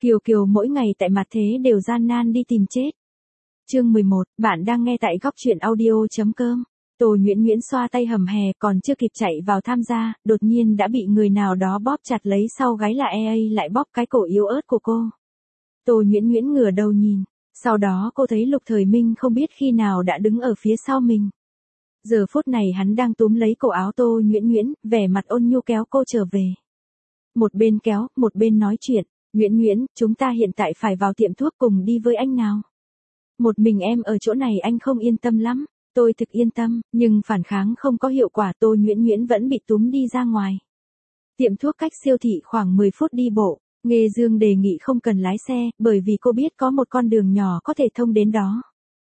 Kiều Kiều mỗi ngày tại mặt thế đều gian nan đi tìm chết. Chương 11, bạn đang nghe tại góc truyện audio.com. Tô Nguyễn Nguyễn xoa tay hầm hè còn chưa kịp chạy vào tham gia, đột nhiên đã bị người nào đó bóp chặt lấy sau gáy là EA lại bóp cái cổ yếu ớt của cô. Tô Nguyễn Nguyễn ngửa đầu nhìn, sau đó cô thấy Lục Thời Minh không biết khi nào đã đứng ở phía sau mình. Giờ phút này hắn đang túm lấy cổ áo Tô Nguyễn Nguyễn, vẻ mặt ôn nhu kéo cô trở về. Một bên kéo, một bên nói chuyện, Nguyễn Nguyễn, chúng ta hiện tại phải vào tiệm thuốc cùng đi với anh nào. Một mình em ở chỗ này anh không yên tâm lắm. Tôi thực yên tâm, nhưng phản kháng không có hiệu quả. Tô Nguyễn Nguyễn vẫn bị túm đi ra ngoài. Tiệm thuốc cách siêu thị khoảng 10 phút đi bộ. Nghê Dương đề nghị không cần lái xe, bởi vì cô biết có một con đường nhỏ có thể thông đến đó.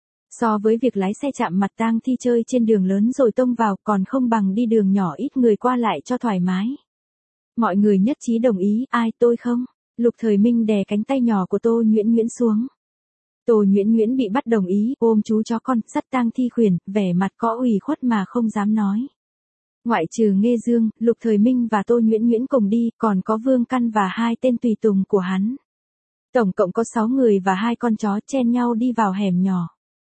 So với việc lái xe chạm mặt tang thi chơi trên đường lớn rồi tông vào còn không bằng đi đường nhỏ ít người qua lại cho thoải mái. Mọi người nhất trí đồng ý, ai tôi không? Lục Thời Minh đè cánh tay nhỏ của Tô Nguyễn Nguyễn xuống. Tô Nguyễn Nguyễn bị bắt đồng ý, ôm chú chó con, dắt tang thi khuyển, vẻ mặt có ủy khuất mà không dám nói. Ngoại trừ Nghê Dương, Lục Thời Minh và Tô Nguyễn Nguyễn cùng đi, còn có Vương Căn và 2 tên tùy tùng của hắn. Tổng cộng có 6 người và 2 con chó chen nhau đi vào hẻm nhỏ.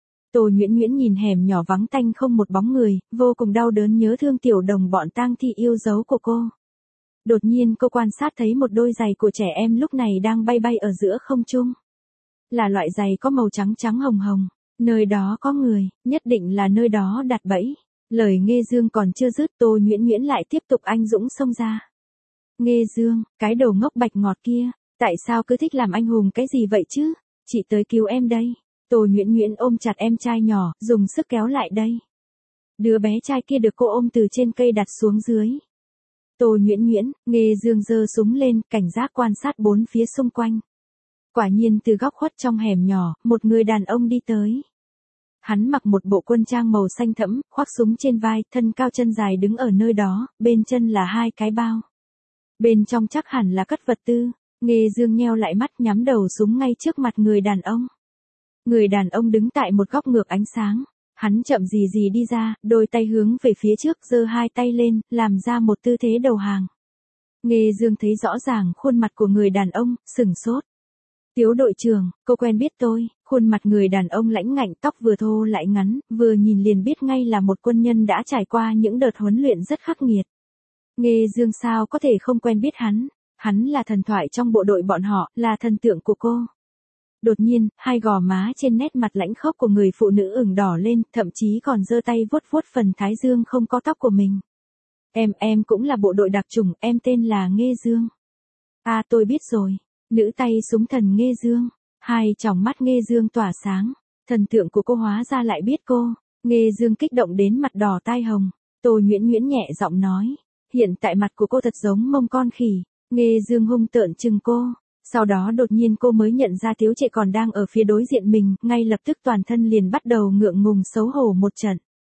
Tô Nguyễn Nguyễn nhìn hẻm nhỏ vắng tanh không một bóng người, vô cùng đau đớn nhớ thương tiểu đồng bọn tang thi yêu dấu của cô. Đột nhiên cô quan sát thấy một đôi giày của trẻ em lúc này đang bay bay ở giữa không trung. Là loại giày có màu trắng trắng hồng hồng. Nơi đó có người, nhất định là nơi đó đặt bẫy. Lời Nghê Dương còn chưa dứt, Tô Nguyễn Nguyễn lại tiếp tục anh dũng xông ra. Nghê Dương, cái đầu ngốc bạch ngọt kia, tại sao cứ thích làm anh hùng cái gì vậy chứ? Chị tới cứu em đây. Tô Nguyễn Nguyễn ôm chặt em trai nhỏ, dùng sức kéo lại đây. Đứa bé trai kia được cô ôm từ trên cây đặt xuống dưới. Tô Nguyễn Nguyễn, Nghê Dương giơ súng lên, cảnh giác quan sát bốn phía xung quanh. Quả nhiên từ góc khuất trong hẻm nhỏ, một người đàn ông đi tới. Hắn mặc một bộ quân trang màu xanh thẫm, khoác súng trên vai, thân cao chân dài đứng ở nơi đó, bên chân là 2 cái bao. Bên trong chắc hẳn là cất vật tư. Nghê Dương nheo lại mắt nhắm đầu súng ngay trước mặt người đàn ông. Người đàn ông đứng tại một góc ngược ánh sáng. Hắn chậm gì gì đi ra, đôi tay hướng về phía trước, giơ 2 tay lên, làm ra một tư thế đầu hàng. Nghê Dương thấy rõ ràng khuôn mặt của người đàn ông, sửng sốt. Tiếu đội trưởng, cô quen biết tôi. Khuôn mặt người đàn ông lãnh ngạnh, tóc vừa thô lại ngắn, vừa nhìn liền biết ngay là một quân nhân đã trải qua những đợt huấn luyện rất khắc nghiệt. Nghê Dương sao có thể không quen biết hắn. Hắn là thần thoại trong bộ đội bọn họ, là thần tượng của cô. Đột nhiên, 2 gò má trên nét mặt lãnh khốc của người phụ nữ ửng đỏ lên, thậm chí còn giơ tay vuốt vuốt phần thái dương không có tóc của mình. Em cũng là bộ đội đặc chủng, em tên là Nghê Dương. À tôi biết rồi. Nữ tay súng thần Nghê Dương. 2 tròng mắt Nghê Dương tỏa sáng. Thần tượng của cô hóa ra lại biết cô. Nghê Dương kích động đến mặt đỏ tai hồng. Tô Nguyễn Nguyễn nhẹ giọng nói. Hiện tại mặt của cô thật giống mông con khỉ. Nghê Dương hung tợn chừng cô. Sau đó đột nhiên cô mới nhận ra Tiếu Trệ còn đang ở phía đối diện mình, ngay lập tức toàn thân liền bắt đầu ngượng ngùng xấu hổ một trận.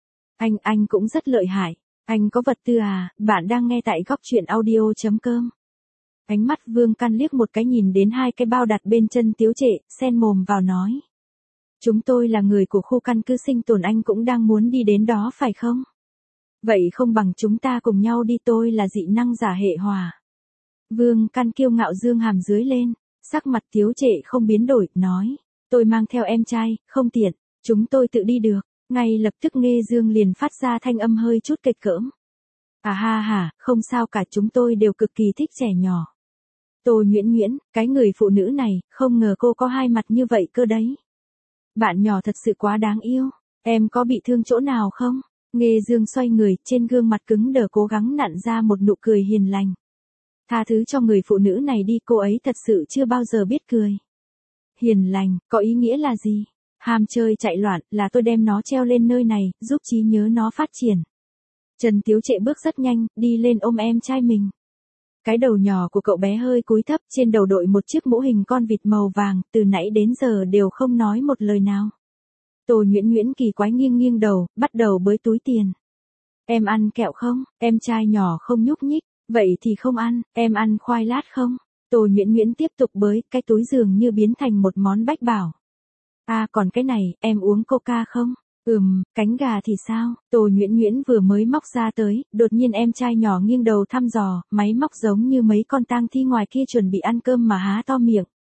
Anh cũng rất lợi hại. Anh có vật tư à? Bạn đang nghe tại góc truyện audio.com. Ánh mắt Vương Căn liếc một cái nhìn đến 2 cái bao đặt bên chân Tiếu Trệ, xen mồm vào nói. Chúng tôi là người của khu căn cứ sinh tồn, anh cũng đang muốn đi đến đó phải không? Vậy không bằng chúng ta cùng nhau đi, tôi là dị năng giả hệ hỏa. Vương Căn kiêu ngạo dương hàm dưới lên, sắc mặt Tiếu Trệ không biến đổi, nói. Tôi mang theo em trai, không tiện, chúng tôi tự đi được. Ngay lập tức Nghê Dương liền phát ra thanh âm hơi chút kịch cỡm. À ha ha, không sao cả, chúng tôi đều cực kỳ thích trẻ nhỏ. Tô Nguyễn Nguyễn, cái người phụ nữ này, không ngờ cô có 2 mặt như vậy cơ đấy. Bạn nhỏ thật sự quá đáng yêu, em có bị thương chỗ nào không? Nghê Dương xoay người, trên gương mặt cứng đờ cố gắng nặn ra một nụ cười hiền lành. Tha thứ cho người phụ nữ này đi, cô ấy thật sự chưa bao giờ biết cười. Hiền lành, có ý nghĩa là gì? Ham chơi chạy loạn, là tôi đem nó treo lên nơi này, giúp trí nhớ nó phát triển. Trần Tiếu Trệ bước rất nhanh, đi lên ôm em trai mình. Cái đầu nhỏ của cậu bé hơi cúi thấp, trên đầu đội một chiếc mũ hình con vịt màu vàng, từ nãy đến giờ đều không nói một lời nào. Tô Nguyễn Nguyễn kỳ quái nghiêng nghiêng đầu, bắt đầu bới túi tiền. Em ăn kẹo không? Em trai nhỏ không nhúc nhích. Vậy thì không ăn, em ăn khoai lát không? Tô Nguyễn Nguyễn tiếp tục bới, cái túi dường như biến thành một món bách bảo. À còn cái này, em uống coca không? Cánh gà thì sao? Tô Nguyễn Nguyễn vừa mới móc ra tới, đột nhiên em trai nhỏ nghiêng đầu thăm dò, máy móc giống như mấy con tang thi ngoài kia chuẩn bị ăn cơm mà há to miệng.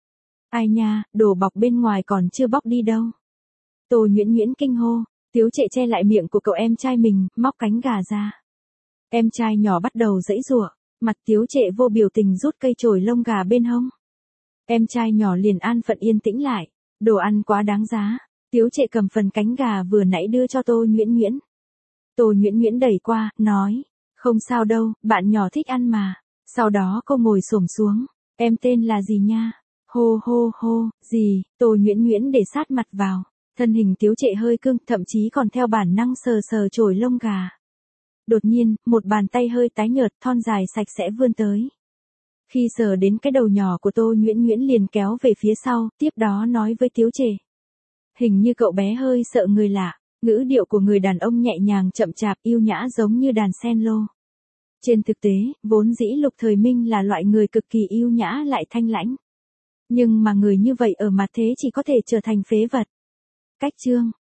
Ai nha, đồ bọc bên ngoài còn chưa bóc đi đâu. Tô Nhuyễn Nhuyễn kinh hô, Tiếu Trệ che lại miệng của cậu em trai mình, móc cánh gà ra. Em trai nhỏ bắt đầu giãy giụa, mặt Tiếu Trệ vô biểu tình rút cây chổi lông gà bên hông. Em trai nhỏ liền an phận yên tĩnh lại, đồ ăn quá đáng giá. Tiếu Trệ cầm phần cánh gà vừa nãy đưa cho Tô Nhuyễn Nhuyễn. Tô Nhuyễn Nhuyễn đẩy qua, nói, không sao đâu, bạn nhỏ thích ăn mà. Sau đó cô ngồi xổm xuống, em tên là gì nha? Hô hô hô, gì? Tô Nhuyễn Nhuyễn để sát mặt vào, thân hình Tiếu Trệ hơi cưng, thậm chí còn theo bản năng sờ sờ chổi lông gà. Đột nhiên, một bàn tay hơi tái nhợt, thon dài sạch sẽ vươn tới. Khi sờ đến cái đầu nhỏ của Tô Nhuyễn Nhuyễn liền kéo về phía sau, tiếp đó nói với Tiếu Trệ. Hình như cậu bé hơi sợ người lạ, ngữ điệu của người đàn ông nhẹ nhàng chậm chạp yêu nhã giống như đàn sen lô. Trên thực tế, vốn dĩ Lục Thời Minh là loại người cực kỳ yêu nhã lại thanh lãnh. Nhưng mà người như vậy ở mặt thế chỉ có thể trở thành phế vật. Cách chương